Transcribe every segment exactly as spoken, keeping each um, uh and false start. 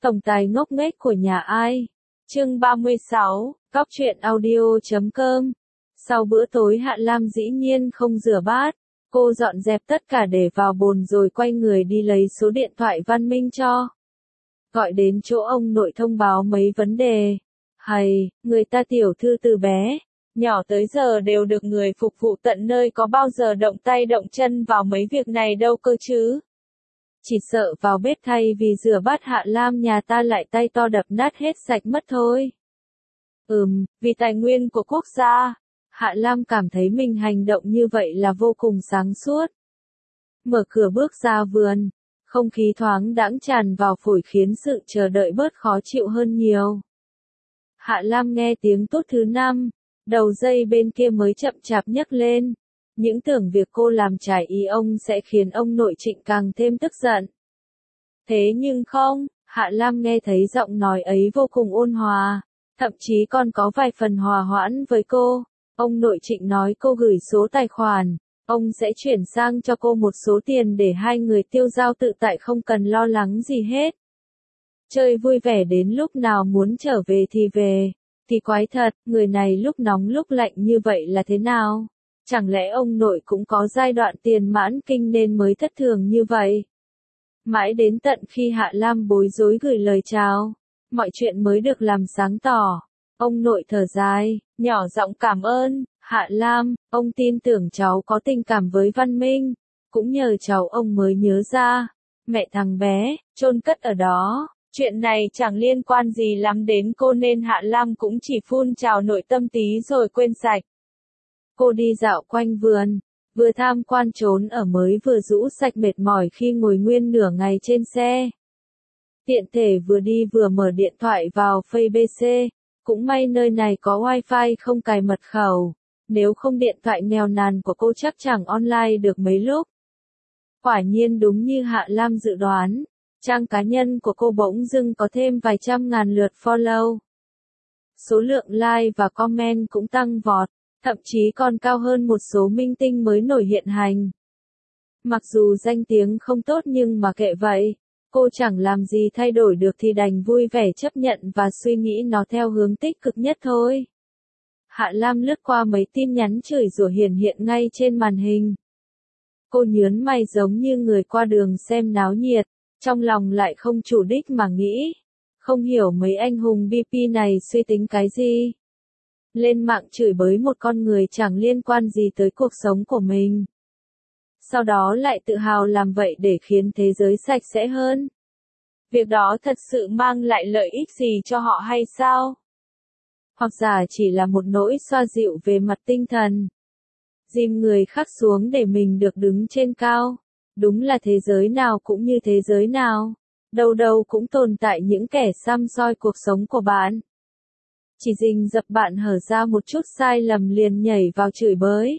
Tổng tài ngốc nghếch của nhà ai? Chương ba mươi sáu, Cóc truyện audio chấm com. Sau bữa tối Hạ Lam dĩ nhiên không rửa bát, cô dọn dẹp tất cả để vào bồn rồi quay người đi lấy số điện thoại Văn Minh cho. Gọi đến chỗ ông nội thông báo mấy vấn đề. Hay, người ta tiểu thư từ bé, nhỏ tới giờ đều được người phục vụ tận nơi, có bao giờ động tay động chân vào mấy việc này đâu cơ chứ. Chỉ sợ vào bếp thay vì rửa bát Hạ Lam nhà ta lại tay to đập nát hết sạch mất thôi. Ừm, vì tài nguyên của quốc gia, Hạ Lam cảm thấy mình hành động như vậy là vô cùng sáng suốt. Mở cửa bước ra vườn, không khí thoáng đãng tràn vào phổi khiến sự chờ đợi bớt khó chịu hơn nhiều. Hạ Lam nghe tiếng tốt thứ năm, đầu dây bên kia mới chậm chạp nhấc lên. Những tưởng việc cô làm trái ý ông sẽ khiến ông nội Trịnh càng thêm tức giận. Thế nhưng không, Hạ Lam nghe thấy giọng nói ấy vô cùng ôn hòa, thậm chí còn có vài phần hòa hoãn với cô. Ông nội Trịnh nói cô gửi số tài khoản, ông sẽ chuyển sang cho cô một số tiền để hai người tiêu dao tự tại, không cần lo lắng gì hết. Chơi vui vẻ đến lúc nào muốn trở về thì về. Thì quái thật, người này lúc nóng lúc lạnh như vậy là thế nào? Chẳng lẽ ông nội cũng có giai đoạn tiền mãn kinh nên mới thất thường như vậy? Mãi đến tận khi Hạ Lam bối rối gửi lời chào, mọi chuyện mới được làm sáng tỏ. Ông nội thở dài, nhỏ giọng cảm ơn. Hạ Lam, ông tin tưởng cháu có tình cảm với Văn Minh, cũng nhờ cháu ông mới nhớ ra, mẹ thằng bé, chôn cất ở đó. Chuyện này chẳng liên quan gì lắm đến cô nên Hạ Lam cũng chỉ phun trào nội tâm tí rồi quên sạch. Cô đi dạo quanh vườn, vừa tham quan trốn ở mới vừa rũ sạch mệt mỏi khi ngồi nguyên nửa ngày trên xe. Tiện thể vừa đi vừa mở điện thoại vào Facebook, cũng may nơi này có wifi không cài mật khẩu, nếu không điện thoại nghèo nàn của cô chắc chẳng online được mấy lúc. Quả nhiên đúng như Hạ Lam dự đoán, trang cá nhân của cô bỗng dưng có thêm vài trăm ngàn lượt follow. Số lượng like và comment cũng tăng vọt, thậm chí còn cao hơn một số minh tinh mới nổi hiện hành. Mặc dù danh tiếng không tốt nhưng mà kệ vậy, cô chẳng làm gì thay đổi được thì đành vui vẻ chấp nhận và suy nghĩ nó theo hướng tích cực nhất thôi. Hạ Lam lướt qua mấy tin nhắn chửi rủa hiển hiện ngay trên màn hình. Cô nhớn mày giống như người qua đường xem náo nhiệt, trong lòng lại không chủ đích mà nghĩ. Không hiểu mấy anh hùng bê pê này suy tính cái gì. Lên mạng chửi bới một con người chẳng liên quan gì tới cuộc sống của mình. Sau đó lại tự hào làm vậy để khiến thế giới sạch sẽ hơn. Việc đó thật sự mang lại lợi ích gì cho họ hay sao? Hoặc giả chỉ là một nỗi xoa dịu về mặt tinh thần. Dìm người khác xuống để mình được đứng trên cao. Đúng là thế giới nào cũng như thế giới nào. Đâu đâu cũng tồn tại những kẻ săm soi cuộc sống của bạn. Chỉ rình dập bạn hở ra một chút sai lầm liền nhảy vào chửi bới.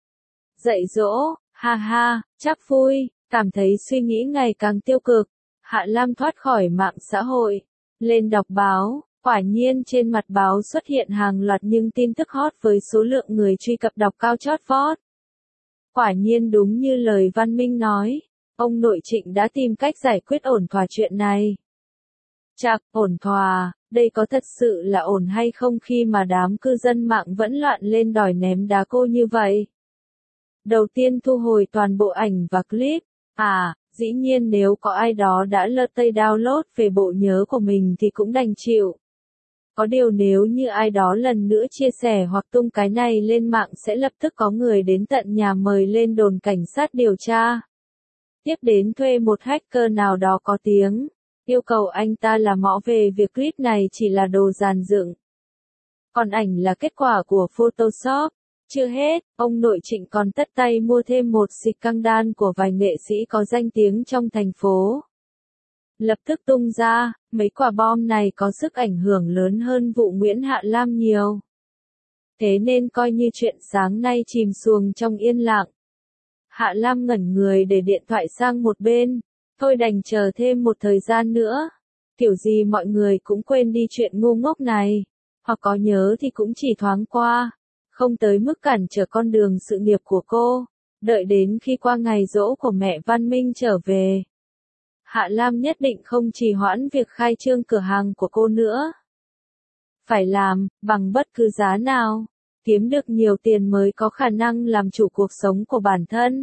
Dạy dỗ, ha ha, chắc vui, cảm thấy suy nghĩ ngày càng tiêu cực. Hạ Lam thoát khỏi mạng xã hội, lên đọc báo, quả nhiên trên mặt báo xuất hiện hàng loạt những tin tức hot với số lượng người truy cập đọc cao chót vót. Quả nhiên đúng như lời Văn Minh nói, ông nội Trịnh đã tìm cách giải quyết ổn thỏa chuyện này. Chạc, ổn thỏa, đây có thật sự là ổn hay không khi mà đám cư dân mạng vẫn loạn lên đòi ném đá cô như vậy? Đầu tiên thu hồi toàn bộ ảnh và clip. À, dĩ nhiên nếu có ai đó đã lơ tay download về bộ nhớ của mình thì cũng đành chịu. Có điều nếu như ai đó lần nữa chia sẻ hoặc tung cái này lên mạng sẽ lập tức có người đến tận nhà mời lên đồn cảnh sát điều tra. Tiếp đến thuê một hacker nào đó có tiếng, yêu cầu anh ta làm rõ về việc clip này chỉ là đồ dàn dựng. Còn ảnh là kết quả của Photoshop. Chưa hết, ông nội Trịnh còn tất tay mua thêm một xịt căng đan của vài nghệ sĩ có danh tiếng trong thành phố. Lập tức tung ra, mấy quả bom này có sức ảnh hưởng lớn hơn vụ Nguyễn Hạ Lam nhiều. Thế nên coi như chuyện sáng nay chìm xuồng trong yên lặng. Hạ Lam ngẩn người để điện thoại sang một bên, thôi đành chờ thêm một thời gian nữa. Kiểu gì mọi người cũng quên đi chuyện ngu ngốc này, hoặc có nhớ thì cũng chỉ thoáng qua, không tới mức cản trở con đường sự nghiệp của cô. Đợi đến khi qua ngày giỗ của mẹ Văn Minh trở về, Hạ Lam nhất định không trì hoãn việc khai trương cửa hàng của cô nữa. Phải làm, bằng bất cứ giá nào, kiếm được nhiều tiền mới có khả năng làm chủ cuộc sống của bản thân.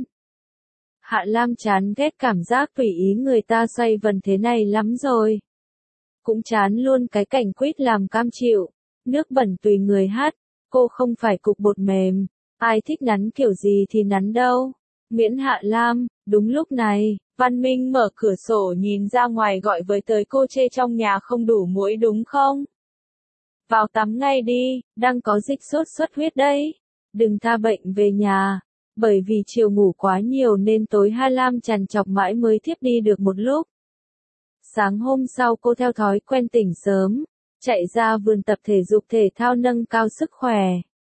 Hạ Lam chán ghét cảm giác tùy ý người ta xoay vần thế này lắm rồi. Cũng chán luôn cái cảnh quýt làm cam chịu, nước bẩn tùy người hát, cô không phải cục bột mềm, ai thích nắn kiểu gì thì nắn đâu. Miễn Hạ Lam, đúng lúc này, Văn Minh mở cửa sổ nhìn ra ngoài gọi với tới cô chê trong nhà không đủ muỗi đúng không? Vào tắm ngay đi, đang có dịch sốt xuất huyết đấy. Đừng tha bệnh về nhà. Bởi vì chiều ngủ quá nhiều nên tối Hạ Lam trằn trọc mãi mới thiếp đi được một lúc. Sáng hôm sau cô theo thói quen tỉnh sớm, chạy ra vườn tập thể dục thể thao nâng cao sức khỏe.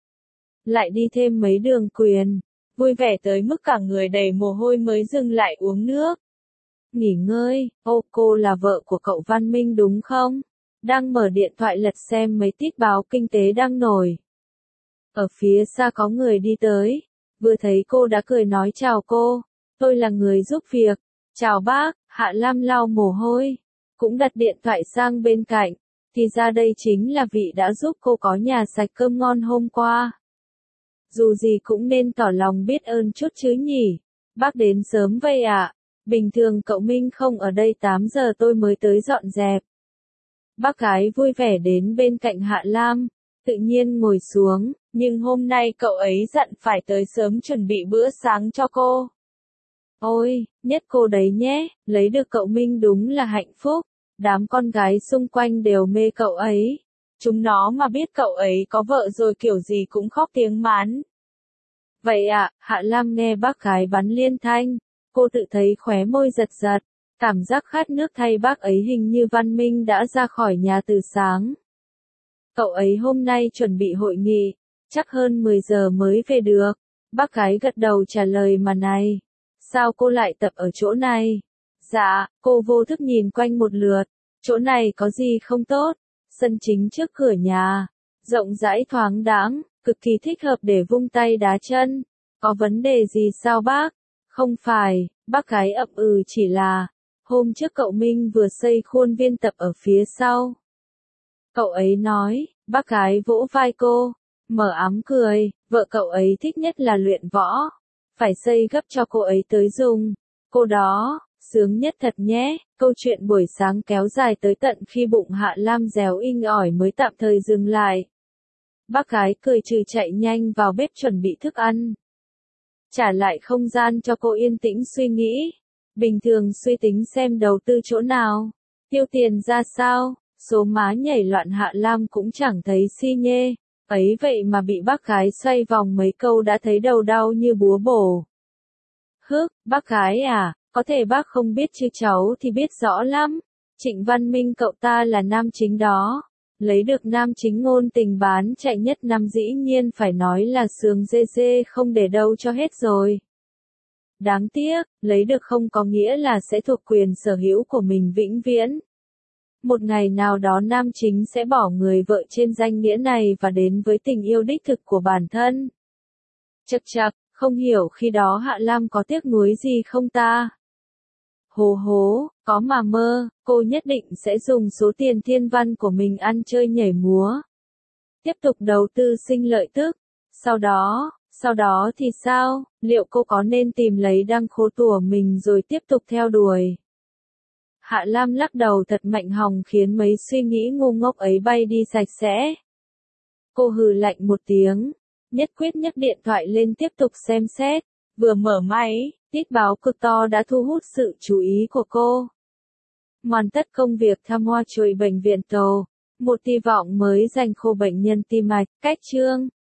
Lại đi thêm mấy đường quyền, vui vẻ tới mức cả người đầy mồ hôi mới dừng lại uống nước. Nghỉ ngơi, ô cô là vợ của cậu Văn Minh đúng không? Đang mở điện thoại lật xem mấy tít báo kinh tế đang nổi. Ở phía xa có người đi tới, vừa thấy cô đã cười nói chào cô, tôi là người giúp việc. Chào bác, Hạ Lam lau mồ hôi, cũng đặt điện thoại sang bên cạnh, thì ra đây chính là vị đã giúp cô có nhà sạch cơm ngon hôm qua. Dù gì cũng nên tỏ lòng biết ơn chút chứ nhỉ, bác đến sớm vậy ạ, bình thường cậu Minh không ở đây tám giờ tôi mới tới dọn dẹp. Bác gái vui vẻ đến bên cạnh Hạ Lam, tự nhiên ngồi xuống, nhưng hôm nay cậu ấy dặn phải tới sớm chuẩn bị bữa sáng cho cô. Ôi, nhất cô đấy nhé, lấy được cậu Minh đúng là hạnh phúc, đám con gái xung quanh đều mê cậu ấy. Chúng nó mà biết cậu ấy có vợ rồi kiểu gì cũng khóc tiếng mán. Vậy ạ, à, Hạ Lam nghe bác gái bắn liên thanh, cô tự thấy khóe môi giật giật, cảm giác khát nước thay bác ấy hình như Văn Minh đã ra khỏi nhà từ sáng. Cậu ấy hôm nay chuẩn bị hội nghị, chắc hơn mười giờ mới về được. Bác gái gật đầu trả lời mà này, sao cô lại tập ở chỗ này? Dạ, cô vô thức nhìn quanh một lượt, chỗ này có gì không tốt? Sân chính trước cửa nhà, rộng rãi thoáng đãng, cực kỳ thích hợp để vung tay đá chân. Có vấn đề gì sao bác? Không phải, bác gái ậm ừ chỉ là, hôm trước cậu Minh vừa xây khuôn viên tập ở phía sau. Cậu ấy nói, bác gái vỗ vai cô, mở ám cười, vợ cậu ấy thích nhất là luyện võ. Phải xây gấp cho cô ấy tới dùng. Cô đó, sướng nhất thật nhé. Câu chuyện buổi sáng kéo dài tới tận khi bụng Hạ Lam réo inh ỏi mới tạm thời dừng lại. Bác gái cười trừ chạy nhanh vào bếp chuẩn bị thức ăn. Trả lại không gian cho cô yên tĩnh suy nghĩ. Bình thường suy tính xem đầu tư chỗ nào, tiêu tiền ra sao, số má nhảy loạn Hạ Lam cũng chẳng thấy si nhê. Ấy vậy mà bị bác gái xoay vòng mấy câu đã thấy đầu đau như búa bổ. Hức, bác gái à, có thể bác không biết chứ cháu thì biết rõ lắm. Trịnh Văn Minh cậu ta là nam chính đó. Lấy được nam chính ngôn tình bán chạy nhất năm dĩ nhiên phải nói là sướng dê dê không để đâu cho hết rồi. Đáng tiếc, lấy được không có nghĩa là sẽ thuộc quyền sở hữu của mình vĩnh viễn. Một ngày nào đó nam chính sẽ bỏ người vợ trên danh nghĩa này và đến với tình yêu đích thực của bản thân. Chậc chậc, không hiểu khi đó Hạ Lam có tiếc nuối gì không ta? Hố hố, có mà mơ, cô nhất định sẽ dùng số tiền thiên văn của mình ăn chơi nhảy múa. Tiếp tục đầu tư sinh lợi tức. Sau đó, sau đó thì sao? Liệu cô có nên tìm lấy đăng khố tủa mình rồi tiếp tục theo đuổi? Hạ Lam lắc đầu thật mạnh hòng khiến mấy suy nghĩ ngu ngốc ấy bay đi sạch sẽ. Cô hừ lạnh một tiếng, nhất quyết nhấc điện thoại lên tiếp tục xem xét, vừa mở máy, tít báo cực to đã thu hút sự chú ý của cô. Hoàn tất công việc thăm hoa chuỗi bệnh viện Tổ, một hy vọng mới dành khô bệnh nhân tim mạch, cách chương.